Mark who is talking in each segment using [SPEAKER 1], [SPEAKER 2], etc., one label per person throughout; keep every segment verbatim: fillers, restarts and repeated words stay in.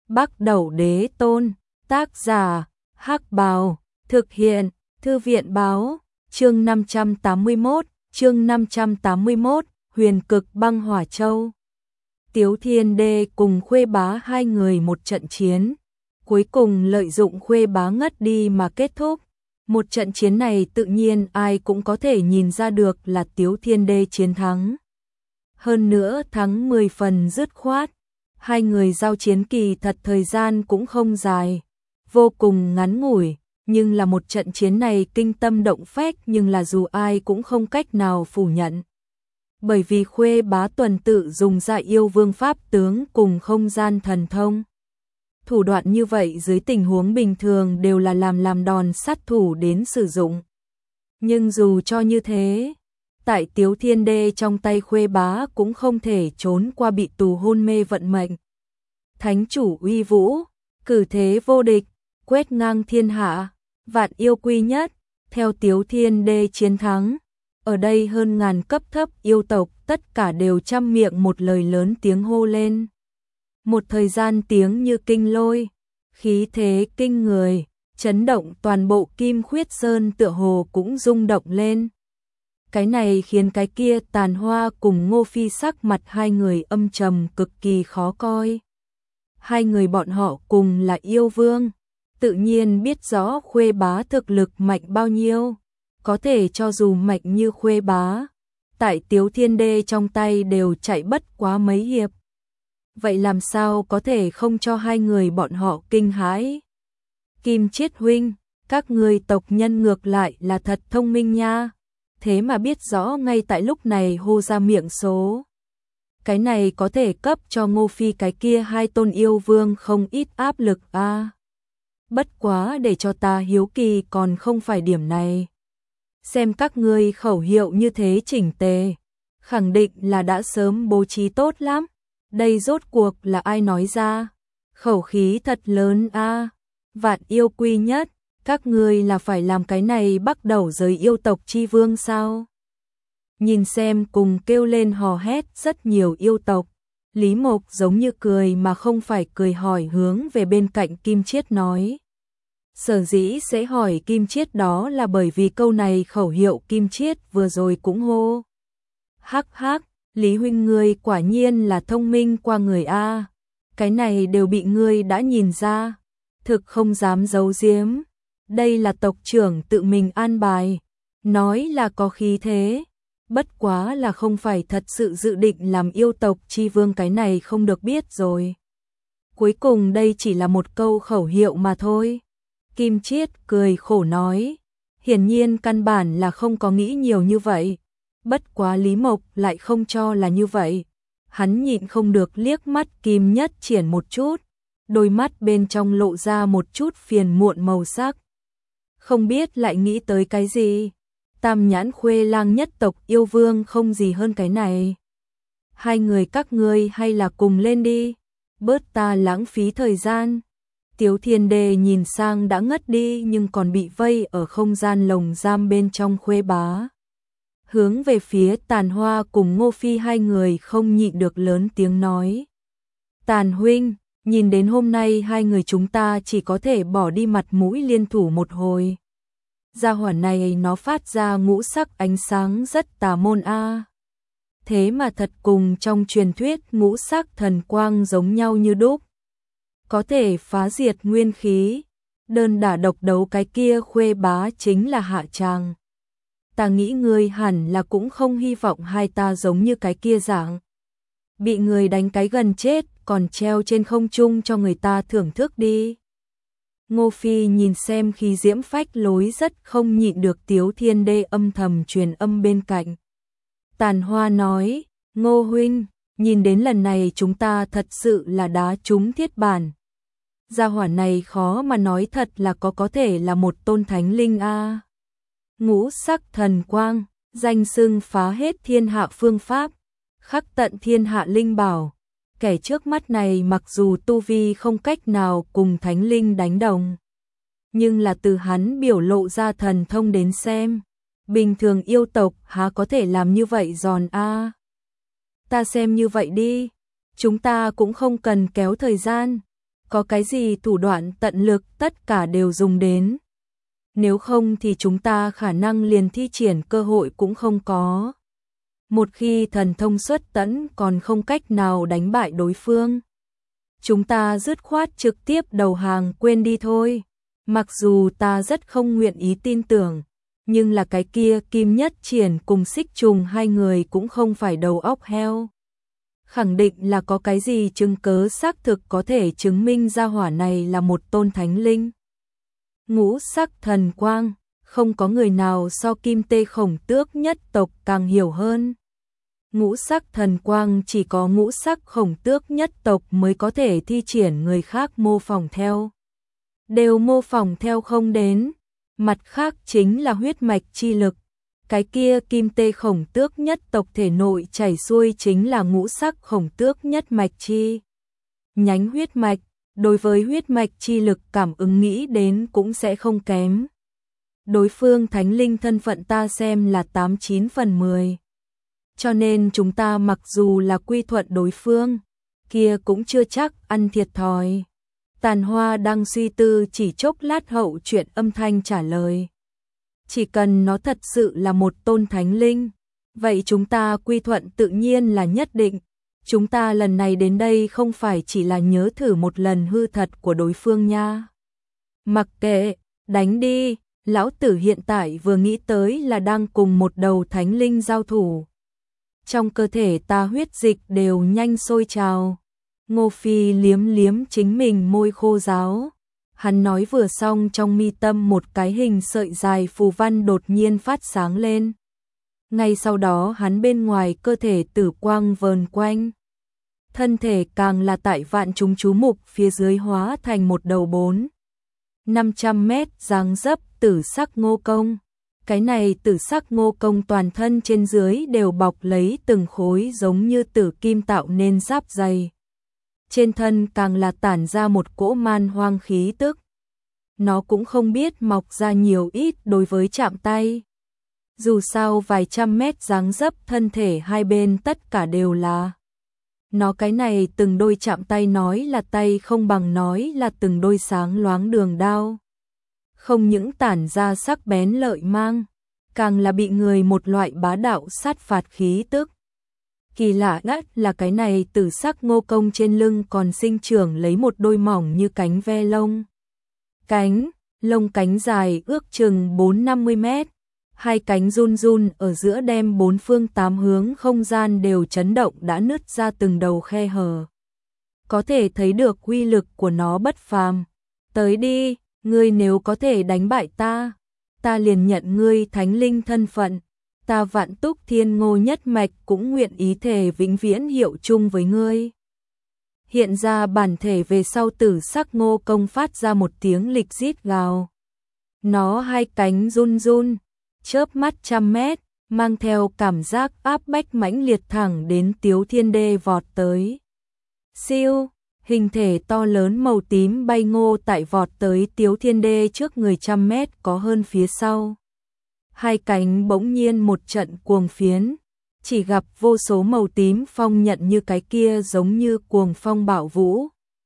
[SPEAKER 1] Bắc Đẩu Đế Tôn, tác giả, Hắc Bào, thực hiện, Thư viện báo, chương năm trăm tám mươi mốt, chương năm trăm tám mươi mốt, Huyền Cực Băng Hỏa Châu. Tiếu Thiên Đê cùng Khuê Bá hai người một trận chiến, cuối cùng lợi dụng Khuê Bá ngất đi mà kết thúc. Một trận chiến này tự nhiên ai cũng có thể nhìn ra được là Tiếu Thiên Đê chiến thắng. Hơn nữa thắng mười phần dứt khoát, hai người giao chiến kỳ thật thời gian cũng không dài, vô cùng ngắn ngủi, nhưng là một trận chiến này kinh tâm động phách nhưng là dù ai cũng không cách nào phủ nhận. Bởi vì Khuê Bá tuần tự dùng ra yêu vương pháp tướng cùng không gian thần thông. Thủ đoạn như vậy dưới tình huống bình thường đều là làm làm đòn sát thủ đến sử dụng. Nhưng dù cho như thế, tại Tiếu Thiên Đê trong tay Khuê Bá cũng không thể trốn qua bị tù hôn mê vận mệnh. Thánh chủ uy vũ, cử thế vô địch, quét ngang thiên hạ, vạn yêu quy nhất, theo Tiếu Thiên Đê chiến thắng. Ở đây hơn ngàn cấp thấp yêu tộc tất cả đều trăm miệng một lời lớn tiếng hô lên. Một thời gian tiếng như kinh lôi, khí thế kinh người, chấn động toàn bộ Kim Khuyết Sơn tựa hồ cũng rung động lên. Cái này khiến cái kia Tàn Hoa cùng Ngô Phi sắc mặt hai người âm trầm cực kỳ khó coi. Hai người bọn họ cùng là yêu vương, tự nhiên biết rõ Khuê Bá thực lực mạnh bao nhiêu, có thể cho dù mạnh như Khuê Bá, tại Tiếu Thiên Đê trong tay đều chạy bất quá mấy hiệp. Vậy làm sao có thể không cho hai người bọn họ kinh hãi? Kim Chiết huynh, các người tộc nhân ngược lại là thật thông minh nha, thế mà biết rõ ngay tại lúc này hô ra miệng số. Cái này có thể cấp cho Ngô Phi cái kia hai tôn yêu vương không ít áp lực a. À. Bất quá để cho ta hiếu kỳ còn không phải điểm này. Xem các ngươi khẩu hiệu như thế chỉnh tề, khẳng định là đã sớm bố trí tốt lắm. Đây rốt cuộc là ai nói ra? Khẩu khí thật lớn a. À. Vạn yêu quy nhất, các ngươi là phải làm cái này bắt đầu giới yêu tộc chi vương sao? Nhìn xem cùng kêu lên hò hét rất nhiều yêu tộc, Lý Mộc giống như cười mà không phải cười hỏi hướng về bên cạnh Kim Chiết nói. Sở dĩ sẽ hỏi Kim Chiết đó là bởi vì câu này khẩu hiệu Kim Chiết vừa rồi cũng hô. Hắc hắc, Lý huynh ngươi quả nhiên là thông minh qua người a. Cái này đều bị ngươi đã nhìn ra, thực không dám giấu giếm. Đây là tộc trưởng tự mình an bài, nói là có khí thế, bất quá là không phải thật sự dự định làm yêu tộc chi vương, cái này không được biết rồi. Cuối cùng đây chỉ là một câu khẩu hiệu mà thôi. Kim Chiết cười khổ nói, hiển nhiên căn bản là không có nghĩ nhiều như vậy. Bất quá Lý Mộc lại không cho là như vậy. Hắn nhịn không được liếc mắt Kim Nhất Triển một chút, đôi mắt bên trong lộ ra một chút phiền muộn màu sắc. Không biết lại nghĩ tới cái gì. Tam nhãn Khuê Lang nhất tộc yêu vương không gì hơn cái này. Hai người các ngươi hay là cùng lên đi, bớt ta lãng phí thời gian. Tiếu Thiên Đê nhìn sang đã ngất đi nhưng còn bị vây ở không gian lồng giam bên trong Khuê Bá. Hướng về phía Tàn Hoa cùng Ngô Phi hai người không nhịn được lớn tiếng nói. Tàn huynh, nhìn đến hôm nay hai người chúng ta chỉ có thể bỏ đi mặt mũi liên thủ một hồi. Gia hỏa này nó phát ra ngũ sắc ánh sáng rất tà môn a. À. Thế mà thật cùng trong truyền thuyết ngũ sắc thần quang giống nhau như đúc. Có thể phá diệt nguyên khí, đơn đả độc đấu cái kia Khuê Bá chính là hạ tràng. Ta nghĩ ngươi hẳn là cũng không hy vọng hai ta giống như cái kia dạng. Bị người đánh cái gần chết còn treo trên không trung cho người ta thưởng thức đi. Ngô Phi nhìn xem khi diễm phách lối rất không nhịn được Tiếu Thiên Đê âm thầm truyền âm bên cạnh. Tàn Hoa nói, Ngô huynh, nhìn đến lần này chúng ta thật sự là đá trúng thiết bản. Gia hỏa này khó mà nói thật là có có thể là một tôn thánh linh a. À. Ngũ sắc thần quang, danh xưng phá hết thiên hạ phương pháp, khắc tận thiên hạ linh bảo. Kẻ trước mắt này mặc dù tu vi không cách nào cùng thánh linh đánh đồng, nhưng là từ hắn biểu lộ ra thần thông đến xem, bình thường yêu tộc há có thể làm như vậy giòn a. À. Ta xem như vậy đi, chúng ta cũng không cần kéo thời gian, Có cái gì thủ đoạn tận lực tất cả đều dùng đến. Nếu không thì chúng ta khả năng liền thi triển cơ hội cũng không có. Một khi thần thông xuất tẫn còn không cách nào đánh bại đối phương. Chúng ta dứt khoát trực tiếp đầu hàng quên đi thôi. Mặc dù ta rất không nguyện ý tin tưởng, nhưng là cái kia Kim Nhất Triển cùng Xích Trùng hai người cũng không phải đầu óc heo. Khẳng định là có cái gì chứng cớ xác thực có thể chứng minh ra hỏa này là một tôn thánh linh. Ngũ sắc thần quang, không có người nào so Kim Tê Khổng Tước nhất tộc càng hiểu hơn. Ngũ sắc thần quang chỉ có ngũ sắc Khổng Tước nhất tộc mới có thể thi triển, người khác mô phỏng theo đều mô phỏng theo không đến. Mặt khác chính là huyết mạch chi lực. Cái kia Kim Tê Khổng Tước nhất tộc thể nội chảy xuôi chính là ngũ sắc Khổng Tước nhất mạch chi nhánh huyết mạch, đối với huyết mạch chi lực cảm ứng nghĩ đến cũng sẽ không kém. Đối phương thánh linh thân phận ta xem là tám chín phần mười. Cho nên chúng ta mặc dù là quy thuận đối phương, kia cũng chưa chắc ăn thiệt thòi. Tàn Hoa đang suy tư chỉ chốc lát hậu chuyện âm thanh trả lời. Chỉ cần nó thật sự là một tôn thánh linh, vậy chúng ta quy thuận tự nhiên là nhất định. Chúng ta lần này đến đây không phải chỉ là nhớ thử một lần hư thật của đối phương nha. Mặc kệ, đánh đi, lão tử hiện tại vừa nghĩ tới là đang cùng một đầu thánh linh giao thủ. Trong cơ thể ta huyết dịch đều nhanh sôi trào. Ngô Phi liếm liếm chính mình môi khô ráo. Hắn nói vừa xong trong mi tâm một cái hình sợi dài phù văn đột nhiên phát sáng lên. Ngay sau đó hắn bên ngoài cơ thể tử quang vờn quanh. Thân thể càng là tại vạn chúng chú mục phía dưới hóa thành một đầu bốn năm trăm mét dáng dấp tử sắc ngô công. Cái này tử sắc ngô công toàn thân trên dưới đều bọc lấy từng khối giống như tử kim tạo nên giáp dày. Trên thân càng là tản ra một cỗ man hoang khí tức. Nó cũng không biết mọc ra nhiều ít đối với chạm tay. Dù sao vài trăm mét dáng dấp thân thể hai bên tất cả đều là. Nó cái này từng đôi chạm tay nói là tay không bằng nói là từng đôi sáng loáng đường đao. Không những tản ra sắc bén lợi mang, càng là bị người một loại bá đạo sát phạt khí tức. Kỳ lạ nhất là cái này tử sắc ngô công trên lưng còn sinh trưởng lấy một đôi mỏng như cánh ve lông. Cánh, lông cánh dài ước chừng bốn năm mươi mét. Hai cánh run run ở giữa đem bốn phương tám hướng không gian đều chấn động đã nứt ra từng đầu khe hở. Có thể thấy được uy lực của nó bất phàm. Tới đi, ngươi nếu có thể đánh bại ta, ta liền nhận ngươi thánh linh thân phận. Ta Vạn Túc Thiên Ngô nhất mạch cũng nguyện ý thề vĩnh viễn hiệu chung với ngươi. Hiện ra bản thể về sau tử sắc ngô công phát ra một tiếng lịch rít gào. Nó hai cánh run run, chớp mắt trăm mét, mang theo cảm giác áp bách mãnh liệt thẳng đến Tiếu Thiên Đê vọt tới. Siêu, hình thể to lớn màu tím bay ngô tại vọt tới Tiếu Thiên Đê trước người trăm mét có hơn phía sau. Hai cánh bỗng nhiên một trận cuồng phiến, chỉ gặp vô số màu tím phong nhận như cái kia giống như cuồng phong bạo vũ.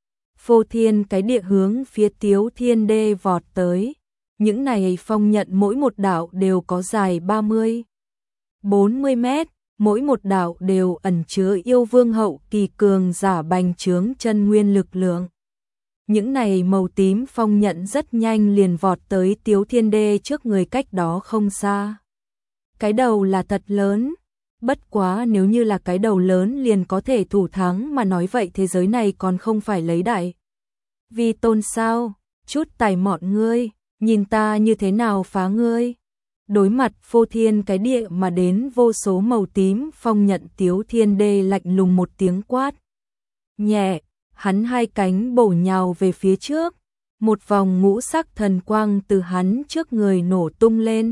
[SPEAKER 1] Phô thiên cái địa hướng phía Tiếu Thiên Đê vọt tới. Những này phong nhận mỗi một đạo đều có dài ba mươi, bốn mươi mét, mỗi một đạo đều ẩn chứa yêu vương hậu kỳ cường giả bành trướng chân nguyên lực lượng. Những này màu tím phong nhận rất nhanh liền vọt tới Tiếu Thiên Đê trước người cách đó không xa. Cái đầu là thật lớn, bất quá nếu như là cái đầu lớn liền có thể thủ thắng mà nói vậy thế giới này còn không phải lấy đại. Vì tôn sao, chút tài mọn ngươi. Nhìn ta như thế nào phá ngươi. Đối mặt phô thiên cái địa mà đến vô số màu tím phong nhận Tiếu Thiên Đê lạnh lùng một tiếng quát. Nhẹ, hắn hai cánh bổ nhào về phía trước. Một vòng ngũ sắc thần quang từ hắn trước người nổ tung lên.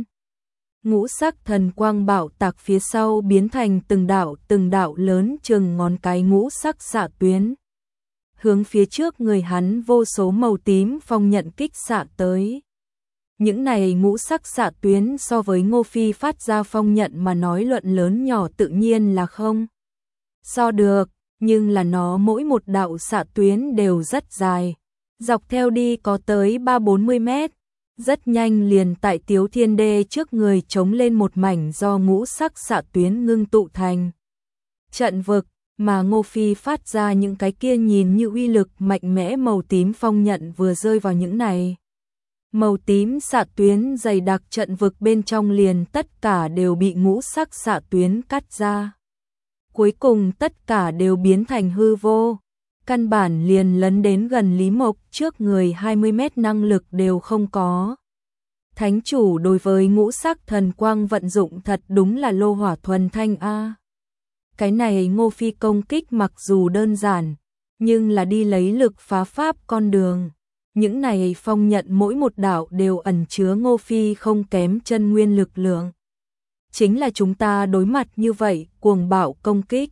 [SPEAKER 1] Ngũ sắc thần quang bạo tạc phía sau biến thành từng đạo từng đạo lớn chừng ngón cái ngũ sắc xạ tuyến. Hướng phía trước người hắn vô số màu tím phong nhận kích xạ tới. Những này ngũ sắc xạ tuyến so với Ngô Phi phát ra phong nhận mà nói luận lớn nhỏ tự nhiên là không so được, nhưng là nó mỗi một đạo xạ tuyến đều rất dài, dọc theo đi có tới ba bốn mươi mét, rất nhanh liền tại Tiếu Thiên Đê trước người chống lên một mảnh do ngũ sắc xạ tuyến ngưng tụ thành trận vực, mà Ngô Phi phát ra những cái kia nhìn như uy lực mạnh mẽ màu tím phong nhận vừa rơi vào những này. Màu tím xạ tuyến dày đặc trận vực bên trong liền tất cả đều bị ngũ sắc xạ tuyến cắt ra. Cuối cùng tất cả đều biến thành hư vô, căn bản liền lấn đến gần Lý Mộc trước người hai mươi mét năng lực đều không có. Thánh chủ đối với ngũ sắc thần quang vận dụng thật đúng là lô hỏa thuần thanh a. Cái này Ngô Phi công kích mặc dù đơn giản, nhưng là đi lấy lực phá pháp con đường. Những này phong nhận mỗi một đạo đều ẩn chứa Ngô Phi không kém chân nguyên lực lượng. Chính là chúng ta đối mặt như vậy, cuồng bạo công kích.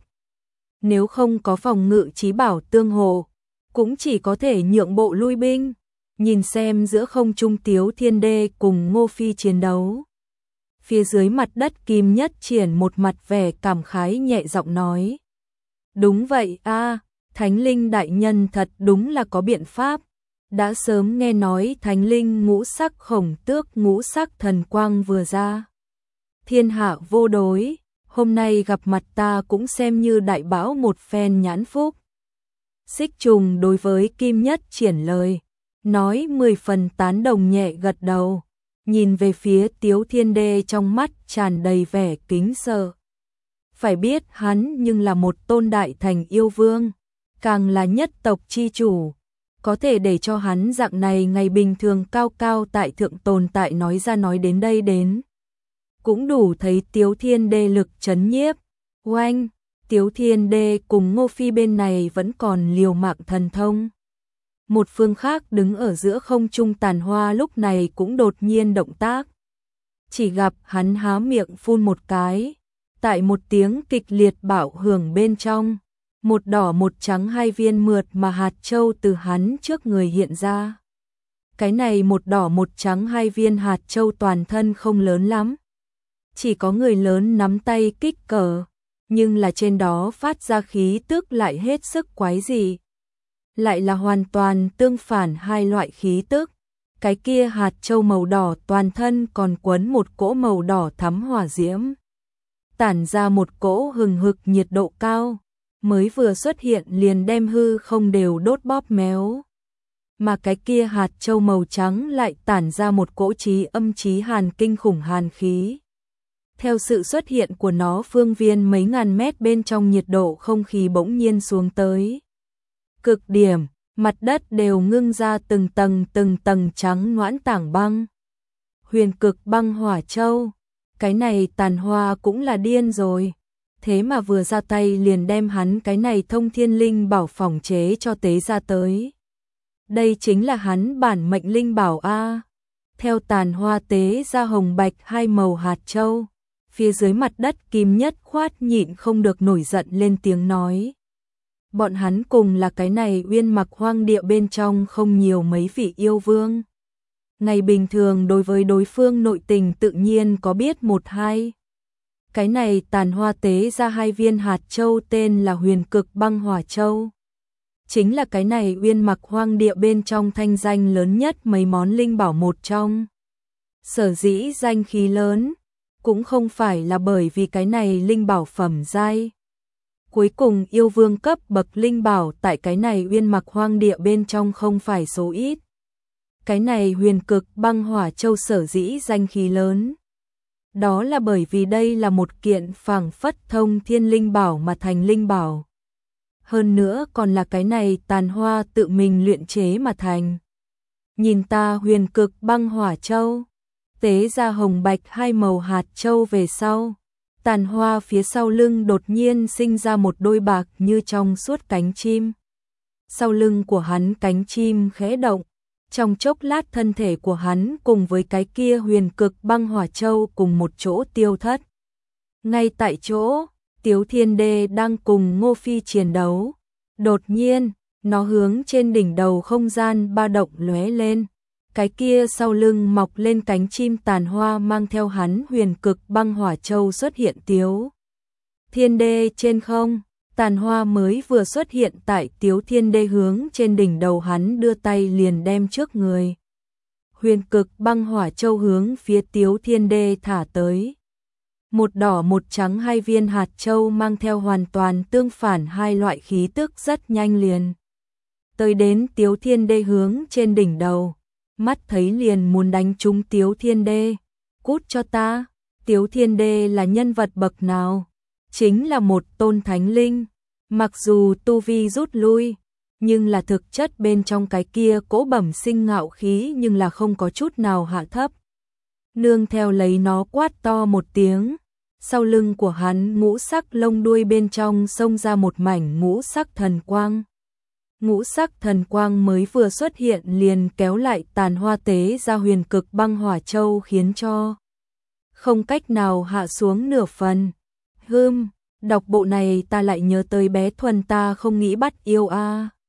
[SPEAKER 1] Nếu không có phòng ngự chí bảo tương hộ, cũng chỉ có thể nhượng bộ lui binh. Nhìn xem giữa không trung Tiếu Thiên Đê cùng Ngô Phi chiến đấu. Phía dưới mặt đất Kim Nhất Triển một mặt vẻ cảm khái nhẹ giọng nói. Đúng vậy a, Thánh Linh đại nhân thật đúng là có biện pháp. Đã sớm nghe nói Thánh Linh ngũ sắc khổng tước ngũ sắc thần quang vừa ra. Thiên hạ vô đối, hôm nay gặp mặt ta cũng xem như đại bão một phen nhãn phúc. Xích Trùng đối với Kim Nhất Triển lời, nói mười phần tán đồng nhẹ gật đầu, nhìn về phía Tiếu Thiên Đê trong mắt tràn đầy vẻ kính sợ. Phải biết hắn nhưng là một tôn đại thành yêu vương, càng là nhất tộc chi chủ, có thể để cho hắn dạng này ngày bình thường cao cao tại thượng tồn tại nói ra nói đến đây đến. Cũng đủ thấy Tiếu Thiên Đê lực chấn nhiếp. Oanh, Tiếu Thiên Đê cùng Ngô Phi bên này vẫn còn liều mạng thần thông. Một phương khác đứng ở giữa không trung Tàn Hoa lúc này cũng đột nhiên động tác. Chỉ gặp hắn há miệng phun một cái, tại một tiếng kịch liệt bạo hưởng bên trong, một đỏ một trắng hai viên mượt mà hạt châu từ hắn trước người hiện ra. Cái này một đỏ một trắng hai viên hạt châu toàn thân không lớn lắm, chỉ có người lớn nắm tay kích cỡ, nhưng là trên đó phát ra khí tức lại hết sức quái dị. Lại là hoàn toàn tương phản hai loại khí tức. Cái kia hạt châu màu đỏ toàn thân còn quấn một cỗ màu đỏ thắm hỏa diễm, tản ra một cỗ hừng hực nhiệt độ cao, mới vừa xuất hiện liền đem hư không đều đốt bóp méo. Mà cái kia hạt châu màu trắng lại tản ra một cỗ chí âm chí hàn kinh khủng hàn khí. Theo sự xuất hiện của nó, phương viên mấy ngàn mét bên trong nhiệt độ không khí bỗng nhiên xuống tới cực điểm, mặt đất đều ngưng ra từng tầng từng tầng trắng noãn tảng băng. Huyền cực băng hỏa châu, cái này Tàn Hoa cũng là điên rồi. Thế mà vừa ra tay liền đem hắn cái này thông thiên linh bảo phỏng chế cho tế ra tới. Đây chính là hắn bản mệnh linh bảo a. Theo Tàn Hoa tế ra hồng bạch hai màu hạt châu, phía dưới mặt đất Kim Nhất Khoát nhịn không được nổi giận lên tiếng nói. Bọn hắn cùng là cái này Uyên Mặc hoang địa bên trong không nhiều mấy vị yêu vương. Ngày bình thường đối với đối phương nội tình tự nhiên có biết một hai. Cái này Tàn Hoa tế ra hai viên hạt châu tên là Huyền Cực Băng Hỏa Châu. Chính là cái này Uyên Mặc hoang địa bên trong thanh danh lớn nhất mấy món linh bảo một trong. Sở dĩ danh khí lớn, cũng không phải là bởi vì cái này linh bảo phẩm giai. Cuối cùng yêu vương cấp bậc linh bảo tại cái này Uyên Mặc hoang địa bên trong không phải số ít. Cái này Huyền Cực Băng Hỏa Châu sở dĩ danh khí lớn, đó là bởi vì đây là một kiện phảng phất thông thiên linh bảo mà thành linh bảo. Hơn nữa còn là cái này Tàn Hoa tự mình luyện chế mà thành. Nhìn ta Huyền Cực Băng Hỏa Châu, tế ra hồng bạch hai màu hạt châu về sau, Tàn Hoa phía sau lưng đột nhiên sinh ra một đôi bạc như trong suốt cánh chim. Sau lưng của hắn cánh chim khẽ động, trong chốc lát thân thể của hắn cùng với cái kia Huyền Cực Băng Hỏa Châu cùng một chỗ tiêu thất. Ngay tại chỗ, Tiếu Thiên Đê đang cùng Ngô Phi chiến đấu. Đột nhiên, nó hướng trên đỉnh đầu không gian ba động lóe lên. Cái kia sau lưng mọc lên cánh chim Tàn Hoa mang theo hắn Huyền Cực Băng Hỏa Châu xuất hiện. Tiếu Thiên Đê trên không, Tàn hoa mới vừa xuất hiện tại Tiếu Thiên Đê hướng trên đỉnh đầu hắn đưa tay liền đem trước người. Huyền cực băng hỏa châu hướng phía Tiếu Thiên Đê thả tới. Một đỏ một trắng hai viên hạt châu mang theo hoàn toàn tương phản hai loại khí tức rất nhanh liền. Tới đến Tiếu Thiên Đê hướng trên đỉnh đầu, mắt thấy liền muốn đánh trúng Tiếu Thiên Đê. Cút cho ta, Tiếu Thiên Đê là nhân vật bậc nào? Chính là một tôn thánh linh, mặc dù tu vi rút lui, nhưng là thực chất bên trong cái kia cỗ bẩm sinh ngạo khí nhưng là không có chút nào hạ thấp. Nương theo lấy nó quát to một tiếng, sau lưng của hắn ngũ sắc lông đuôi bên trong xông ra một mảnh ngũ sắc thần quang. Ngũ sắc thần quang mới vừa xuất hiện liền kéo lại tàn hoa tế ra huyền cực băng hỏa châu khiến cho không cách nào hạ xuống nửa phần. Hưm, đọc bộ này ta lại nhớ tới bé Thuần ta không nghĩ bắt yêu a.